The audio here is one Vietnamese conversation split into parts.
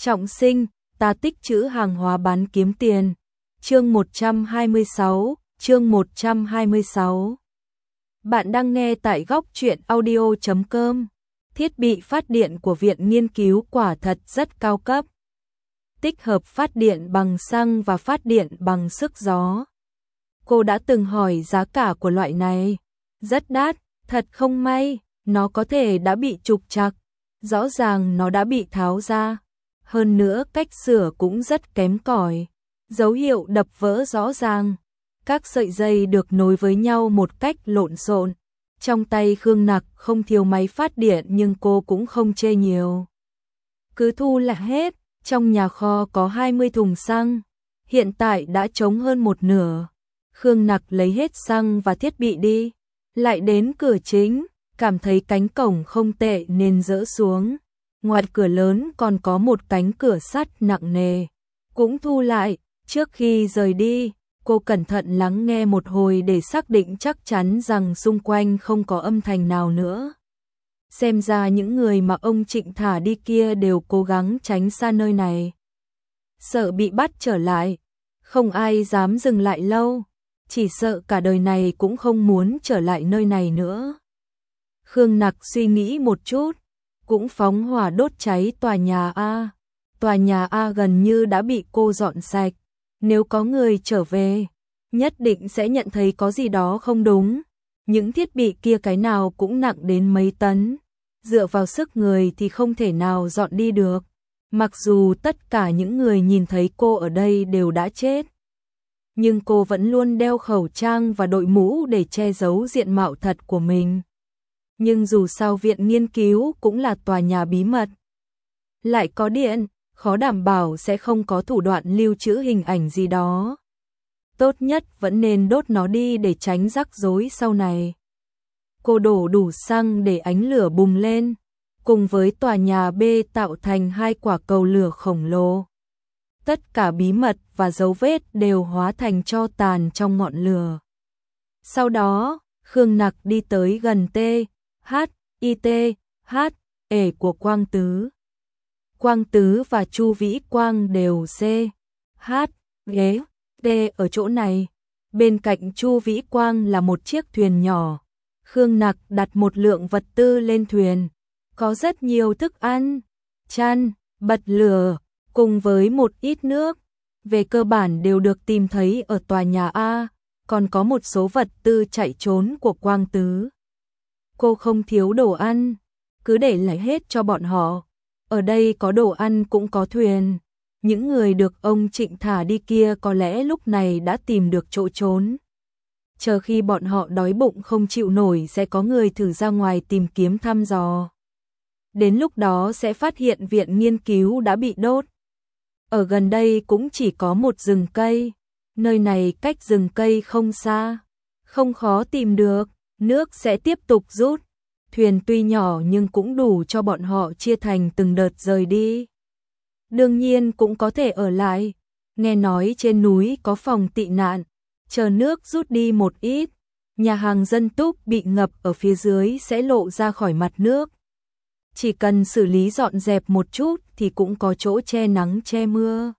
Trọng sinh, ta tích trữ hàng hóa bán kiếm tiền. Chương 126. Bạn đang nghe tại góc truyện audio.com. Thiết bị phát điện của Viện Nghiên cứu quả thật rất cao cấp. Tích hợp phát điện bằng xăng và phát điện bằng sức gió. Cô đã từng hỏi giá cả của loại này. Rất đắt, thật không may, nó có thể đã bị trục trặc. Rõ ràng nó đã bị tháo ra. Hơn nữa cách sửa cũng rất kém cỏi. Dấu hiệu đập vỡ rõ ràng. Các sợi dây được nối với nhau một cách lộn xộn. Trong tay Khương Nặc không thiếu máy phát điện nhưng cô cũng không chê nhiều. Cứ thu là hết, trong nhà kho có 20 thùng xăng. Hiện tại đã trống hơn một nửa. Khương Nặc lấy hết xăng và thiết bị đi. Lại đến cửa chính, cảm thấy cánh cổng không tệ nên dỡ xuống. Ngoài cửa lớn còn có một cánh cửa sắt nặng nề. Cũng thu lại, trước khi rời đi, cô cẩn thận lắng nghe một hồi để xác định chắc chắn rằng xung quanh không có âm thanh nào nữa. Xem ra những người mà ông Trịnh thả đi kia đều cố gắng tránh xa nơi này. Sợ bị bắt trở lại, không ai dám dừng lại lâu, chỉ sợ cả đời này cũng không muốn trở lại nơi này nữa. Khương Nặc suy nghĩ một chút, cũng phóng hỏa đốt cháy tòa nhà A. Tòa nhà A gần như đã bị cô dọn sạch. Nếu có người trở về, nhất định sẽ nhận thấy có gì đó không đúng. Những thiết bị kia cái nào cũng nặng đến mấy tấn. Dựa vào sức người thì không thể nào dọn đi được. Mặc dù tất cả những người nhìn thấy cô ở đây đều đã chết. Nhưng cô vẫn luôn đeo khẩu trang và đội mũ để che giấu diện mạo thật của mình. Nhưng dù sao viện nghiên cứu cũng là tòa nhà bí mật. Lại có điện, khó đảm bảo sẽ không có thủ đoạn lưu trữ hình ảnh gì đó. Tốt nhất vẫn nên đốt nó đi để tránh rắc rối sau này. Cô đổ đủ xăng để ánh lửa bùng lên, cùng với tòa nhà B tạo thành hai quả cầu lửa khổng lồ. Tất cả bí mật và dấu vết đều hóa thành tro tàn trong ngọn lửa. Sau đó, Khương Nặc đi tới gần THITHE của Quang Tứ. Quang Tứ và Chu Vĩ Quang đều CHT ở chỗ này. Bên cạnh Chu Vĩ Quang là một chiếc thuyền nhỏ. Khương Nặc đặt một lượng vật tư lên thuyền. Có rất nhiều thức ăn, chăn, bật lửa, cùng với một ít nước. Về cơ bản đều được tìm thấy ở tòa nhà A, còn có một số vật tư chạy trốn của Quang Tứ. Cô không thiếu đồ ăn, cứ để lại hết cho bọn họ. Ở đây có đồ ăn cũng có thuyền. Những người được ông Trịnh thả đi kia có lẽ lúc này đã tìm được chỗ trốn. Chờ khi bọn họ đói bụng không chịu nổi sẽ có người thử ra ngoài tìm kiếm thăm dò. Đến lúc đó sẽ phát hiện viện nghiên cứu đã bị đốt. Ở gần đây cũng chỉ có một rừng cây. Nơi này cách rừng cây không xa, không khó tìm được. Nước sẽ tiếp tục rút. Thuyền tuy nhỏ nhưng cũng đủ cho bọn họ chia thành từng đợt rời đi. Đương nhiên cũng có thể ở lại. Nghe nói trên núi có phòng tị nạn. Chờ nước rút đi một ít, nhà hàng dân túc bị ngập ở phía dưới sẽ lộ ra khỏi mặt nước. Chỉ cần xử lý dọn dẹp một chút thì cũng có chỗ che nắng che mưa.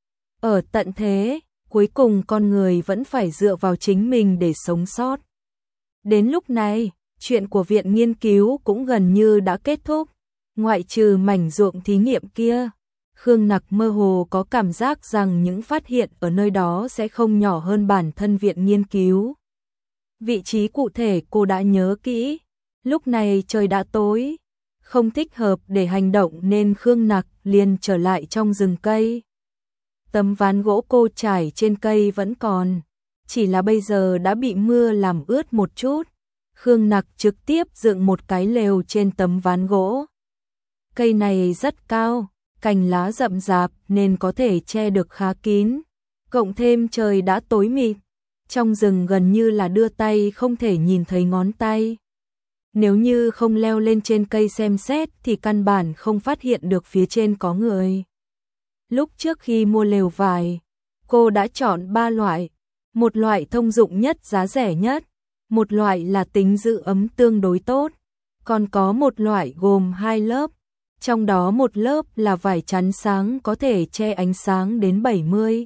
Ở tận thế, cuối cùng con người vẫn phải dựa vào chính mình để sống sót. Đến lúc này, chuyện của viện nghiên cứu cũng gần như đã kết thúc. Ngoại trừ mảnh ruộng thí nghiệm kia, Khương Nặc mơ hồ có cảm giác rằng những phát hiện ở nơi đó sẽ không nhỏ hơn bản thân viện nghiên cứu. Vị trí cụ thể cô đã nhớ kỹ. Lúc này trời đã tối, không thích hợp để hành động nên Khương Nặc liền trở lại trong rừng cây. Tấm ván gỗ cô trải trên cây vẫn còn, chỉ là bây giờ đã bị mưa làm ướt một chút. Khương Nặc trực tiếp dựng một cái lều trên tấm ván gỗ. Cây này rất cao, cành lá rậm rạp nên có thể che được khá kín. Cộng thêm trời đã tối mịt, trong rừng gần như là đưa tay không thể nhìn thấy ngón tay. Nếu như không leo lên trên cây xem xét thì căn bản không phát hiện được phía trên có người. Lúc trước khi mua lều vải, cô đã chọn 3 loại. Một loại thông dụng nhất giá rẻ nhất, một loại là tính giữ ấm tương đối tốt, còn có một loại gồm 2 lớp. Trong đó một lớp là vải chắn sáng có thể che ánh sáng đến 70.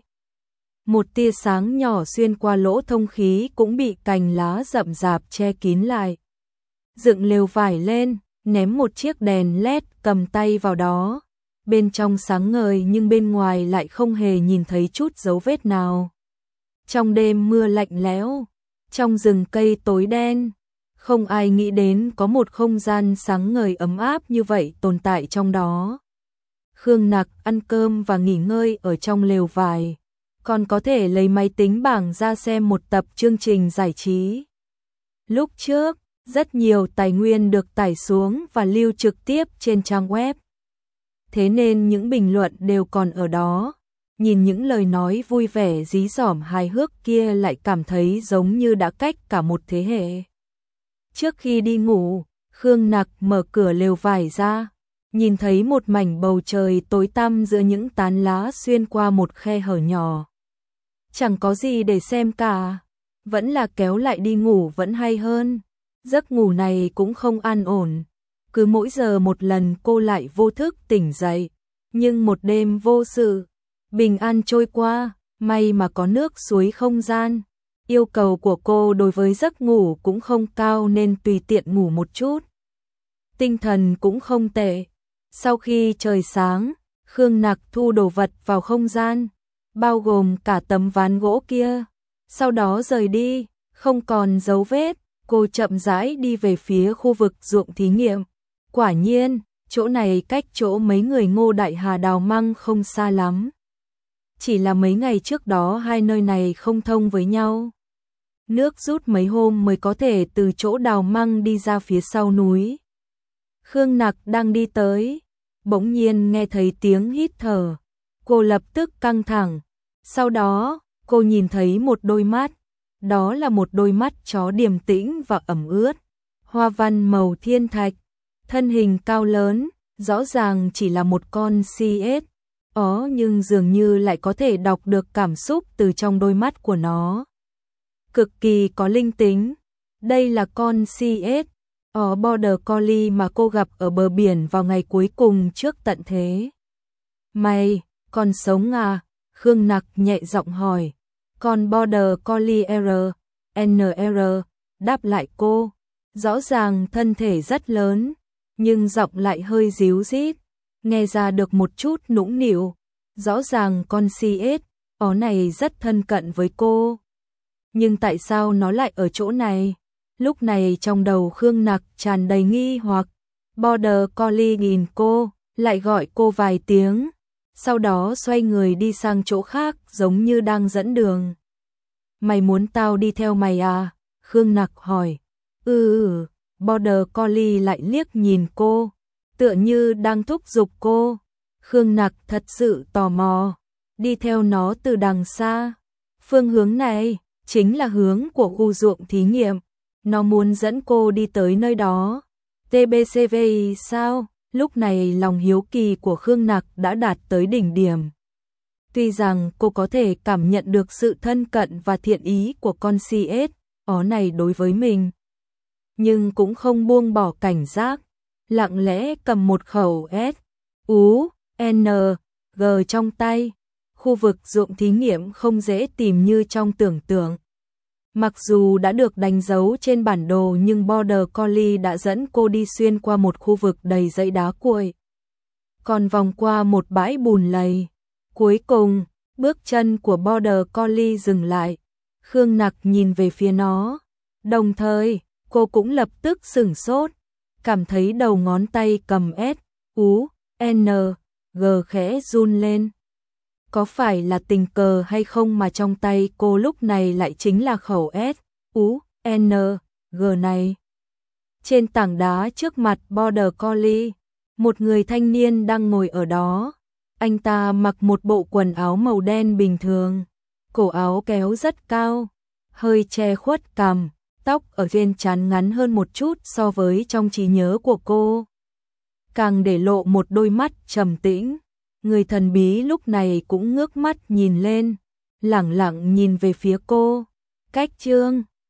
Một tia sáng nhỏ xuyên qua lỗ thông khí cũng bị cành lá rậm rạp che kín lại. Dựng lều vải lên, ném một chiếc đèn LED cầm tay vào đó. Bên trong sáng ngời nhưng bên ngoài lại không hề nhìn thấy chút dấu vết nào. Trong đêm mưa lạnh lẽo, trong rừng cây tối đen, không ai nghĩ đến có một không gian sáng ngời ấm áp như vậy tồn tại trong đó. Khương Nặc ăn cơm và nghỉ ngơi ở trong lều vải, còn có thể lấy máy tính bảng ra xem một tập chương trình giải trí. Lúc trước, rất nhiều tài nguyên được tải xuống và lưu trực tiếp trên trang web. Thế nên những bình luận đều còn ở đó. Nhìn những lời nói vui vẻ dí dỏm hài hước kia lại cảm thấy giống như đã cách cả một thế hệ. Trước khi đi ngủ, Khương Nặc mở cửa lều vải ra, nhìn thấy một mảnh bầu trời tối tăm giữa những tán lá xuyên qua một khe hở nhỏ. Chẳng có gì để xem cả, vẫn là kéo lại đi ngủ vẫn hay hơn. Giấc ngủ này cũng không an ổn, cứ mỗi giờ một lần cô lại vô thức tỉnh dậy, nhưng một đêm vô sự, bình an trôi qua, may mà có nước suối không gian. Yêu cầu của cô đối với giấc ngủ cũng không cao nên tùy tiện ngủ một chút. Tinh thần cũng không tệ. Sau khi trời sáng, Khương Nặc thu đồ vật vào không gian, bao gồm cả tấm ván gỗ kia. Sau đó rời đi, không còn dấu vết, cô chậm rãi đi về phía khu vực ruộng thí nghiệm. Quả nhiên, chỗ này cách chỗ mấy người Ngô Đại Hà đào măng không xa lắm. Chỉ là mấy ngày trước đó hai nơi này không thông với nhau. Nước rút mấy hôm mới có thể từ chỗ đào măng đi ra phía sau núi. Khương Nặc đang đi tới, bỗng nhiên nghe thấy tiếng hít thở. Cô lập tức căng thẳng. Sau đó, cô nhìn thấy một đôi mắt. Đó là một đôi mắt chó điềm tĩnh và ẩm ướt. Hoa văn màu thiên thạch, thân hình cao lớn, rõ ràng chỉ là một con CS. Nhưng dường như lại có thể đọc được cảm xúc từ trong đôi mắt của nó. Cực kỳ có linh tính. Đây là con CS, Border Collie mà cô gặp ở bờ biển vào ngày cuối cùng trước tận thế. Mày, còn sống à? Khương Nặc nhẹ giọng hỏi. Con Border Collie NR, đáp lại cô. Rõ ràng thân thể rất lớn, nhưng giọng lại hơi díu dít, nghe ra được một chút nũng nịu. Rõ ràng con CS này rất thân cận với cô. Nhưng tại sao nó lại ở chỗ này? Lúc này trong đầu Khương Nặc tràn đầy nghi hoặc. Border Collie nhìn cô, lại gọi cô vài tiếng, sau đó xoay người đi sang chỗ khác giống như đang dẫn đường. Mày muốn tao đi theo mày à? Khương Nặc hỏi. Border Collie lại liếc nhìn cô, tựa như đang thúc giục cô. Khương Nặc thật sự tò mò, đi theo nó từ đằng xa. Phương hướng này chính là hướng của khu ruộng thí nghiệm. Nó muốn dẫn cô đi tới nơi đó. TBCVI sao? Lúc này lòng hiếu kỳ của Khương Nặc đã đạt tới đỉnh điểm. Tuy rằng cô có thể cảm nhận được sự thân cận và thiện ý của con CS này đối với mình, nhưng cũng không buông bỏ cảnh giác, lặng lẽ cầm một khẩu SUNG trong tay. Khu vực ruộng thí nghiệm không dễ tìm như trong tưởng tượng. Mặc dù đã được đánh dấu trên bản đồ nhưng Border Collie đã dẫn cô đi xuyên qua một khu vực đầy dãy đá cuội, còn vòng qua một bãi bùn lầy. Cuối cùng, bước chân của Border Collie dừng lại. Khương Nặc nhìn về phía nó, đồng thời cô cũng lập tức sửng sốt, cảm thấy đầu ngón tay cầm SUNG khẽ run lên. Có phải là tình cờ hay không mà trong tay cô lúc này lại chính là khẩu SUNG này? Trên tảng đá trước mặt Border Collie, một người thanh niên đang ngồi ở đó. Anh ta mặc một bộ quần áo màu đen bình thường, cổ áo kéo rất cao, hơi che khuất cằm, tóc ở trên trán ngắn hơn một chút so với trong trí nhớ của cô, càng để lộ một đôi mắt trầm tĩnh. Người thần bí lúc này cũng ngước mắt nhìn lên, lẳng lặng nhìn về phía cô. Cách chương